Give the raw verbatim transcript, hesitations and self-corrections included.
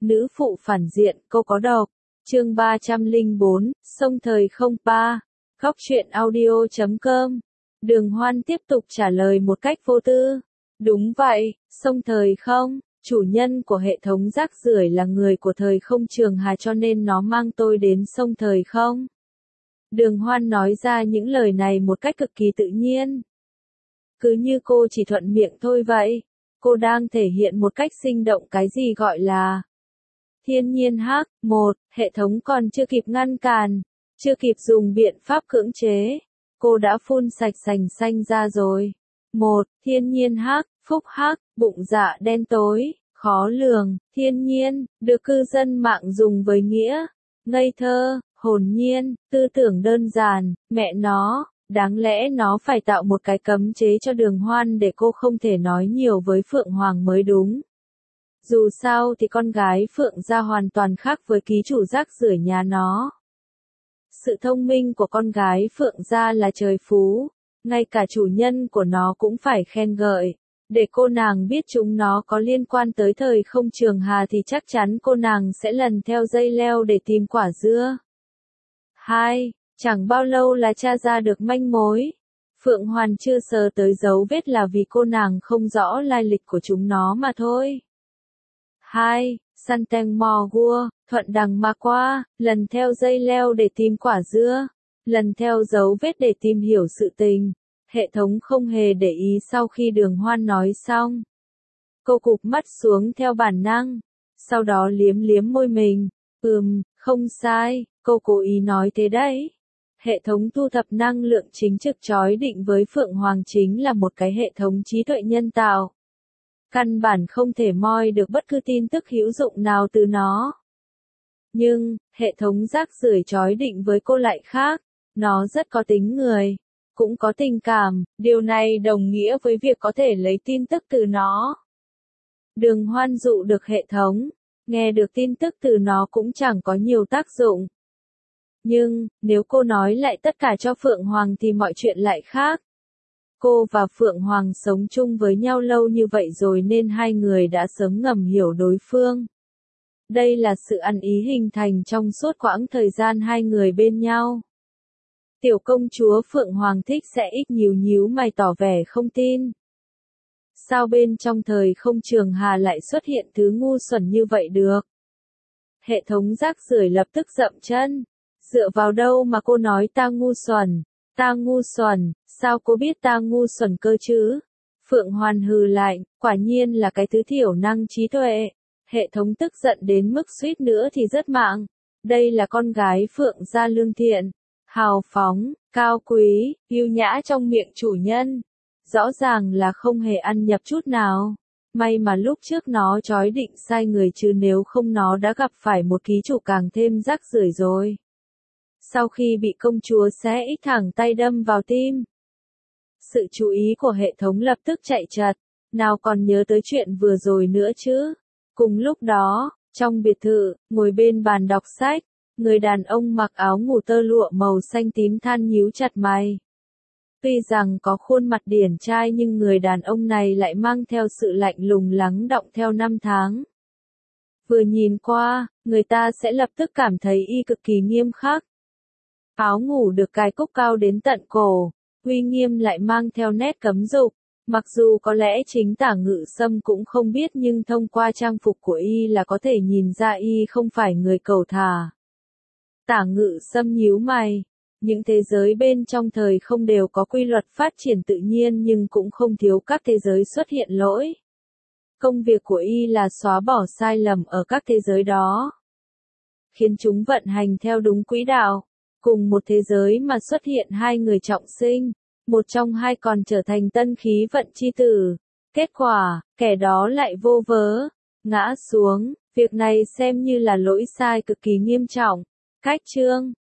Nữ phụ phản diện, câu có độc. Chương ba trăm lẻ bốn, sông thời không ba. Góc truyện audio chấm com. Đường Hoan tiếp tục trả lời một cách vô tư. Đúng vậy, sông thời không, chủ nhân của hệ thống rác rưởi là người của thời không Trường Hà cho nên nó mang tôi đến sông thời không. Đường Hoan nói ra những lời này một cách cực kỳ tự nhiên. Cứ như cô chỉ thuận miệng thôi vậy. Cô đang thể hiện một cách sinh động cái gì gọi là thiên nhiên hắc. Một, hệ thống còn chưa kịp ngăn cản, chưa kịp dùng biện pháp cưỡng chế. Cô đã phun sạch sành xanh ra rồi. Một, thiên nhiên hắc, phúc hắc, bụng dạ đen tối, khó lường, thiên nhiên, được cư dân mạng dùng với nghĩa ngây thơ, hồn nhiên, tư tưởng đơn giản, mẹ nó. Đáng lẽ nó phải tạo một cái cấm chế cho Đường Hoan để cô không thể nói nhiều với Phượng Hoàng mới đúng. Dù sao thì con gái Phượng gia hoàn toàn khác với ký chủ rác rưởi nhà nó. Sự thông minh của con gái Phượng gia là trời phú, ngay cả chủ nhân của nó cũng phải khen ngợi. Để cô nàng biết chúng nó có liên quan tới thời không Trường Hà thì chắc chắn cô nàng sẽ lần theo dây leo để tìm quả dưa. Hai. Chẳng bao lâu là tra ra được manh mối. Phượng Hoàn chưa sờ tới dấu vết là vì cô nàng không rõ lai lịch của chúng nó mà thôi. Hai. Săn teng mò gua, thuận đằng mà qua, lần theo dây leo để tìm quả dưa, lần theo dấu vết để tìm hiểu sự tình. Hệ thống không hề để ý sau khi Đường Hoan nói xong. Cô cụp mắt xuống theo bản năng, sau đó liếm liếm môi mình. Ừm, không sai, cô cố ý nói thế đấy. Hệ thống thu thập năng lượng chính trực chói định với Phượng Hoàng chính là một cái hệ thống trí tuệ nhân tạo. Căn bản không thể moi được bất cứ tin tức hữu dụng nào từ nó. Nhưng, hệ thống rác rưởi chói định với cô lại khác. Nó rất có tính người, cũng có tình cảm, điều này đồng nghĩa với việc có thể lấy tin tức từ nó. Đường Hoan dụ được hệ thống, nghe được tin tức từ nó cũng chẳng có nhiều tác dụng. Nhưng, nếu cô nói lại tất cả cho Phượng Hoàng thì mọi chuyện lại khác. Cô và Phượng Hoàng sống chung với nhau lâu như vậy rồi nên hai người đã sớm ngầm hiểu đối phương. Đây là sự ăn ý hình thành trong suốt quãng thời gian hai người bên nhau. Tiểu công chúa Phượng Hoàng thích sẽ ít nhíu nhíu mày tỏ vẻ không tin. Sao bên trong thời không Trường Hà lại xuất hiện thứ ngu xuẩn như vậy được? Hệ thống rác rưởi lập tức dậm chân. Dựa vào đâu mà cô nói ta ngu xuẩn? Ta ngu xuẩn, sao cô biết ta ngu xuẩn cơ chứ? Phượng Hoàn hừ lạnh, quả nhiên là cái thứ thiểu năng trí tuệ. Hệ thống tức giận đến mức suýt nữa thì rớt mạng. Đây là con gái Phượng gia lương thiện, hào phóng, cao quý, yêu nhã trong miệng chủ nhân. Rõ ràng là không hề ăn nhập chút nào. May mà lúc trước nó chói định sai người chứ nếu không nó đã gặp phải một ký chủ càng thêm rác rưởi rồi. Sau khi bị công chúa xé ích thẳng tay đâm vào tim, sự chú ý của hệ thống lập tức chạy chật, nào còn nhớ tới chuyện vừa rồi nữa chứ. Cùng lúc đó, trong biệt thự, ngồi bên bàn đọc sách, người đàn ông mặc áo ngủ tơ lụa màu xanh tím than nhíu chặt mày. Tuy rằng có khuôn mặt điển trai nhưng người đàn ông này lại mang theo sự lạnh lùng lắng đọng theo năm tháng. Vừa nhìn qua, người ta sẽ lập tức cảm thấy y cực kỳ nghiêm khắc. Áo ngủ được cài cúc cao đến tận cổ, uy nghiêm lại mang theo nét cấm dục. Mặc dù có lẽ chính Tả Ngự Sâm cũng không biết nhưng thông qua trang phục của y là có thể nhìn ra y không phải người cẩu thả. Tả Ngự Sâm nhíu mày. Những thế giới bên trong thời không đều có quy luật phát triển tự nhiên nhưng cũng không thiếu các thế giới xuất hiện lỗi. Công việc của y là xóa bỏ sai lầm ở các thế giới đó, khiến chúng vận hành theo đúng quỹ đạo. Cùng một thế giới mà xuất hiện hai người trọng sinh, một trong hai còn trở thành tân khí vận chi tử. Kết quả, kẻ đó lại vô vớ, ngã xuống. Việc này xem như là lỗi sai cực kỳ nghiêm trọng. Cách chương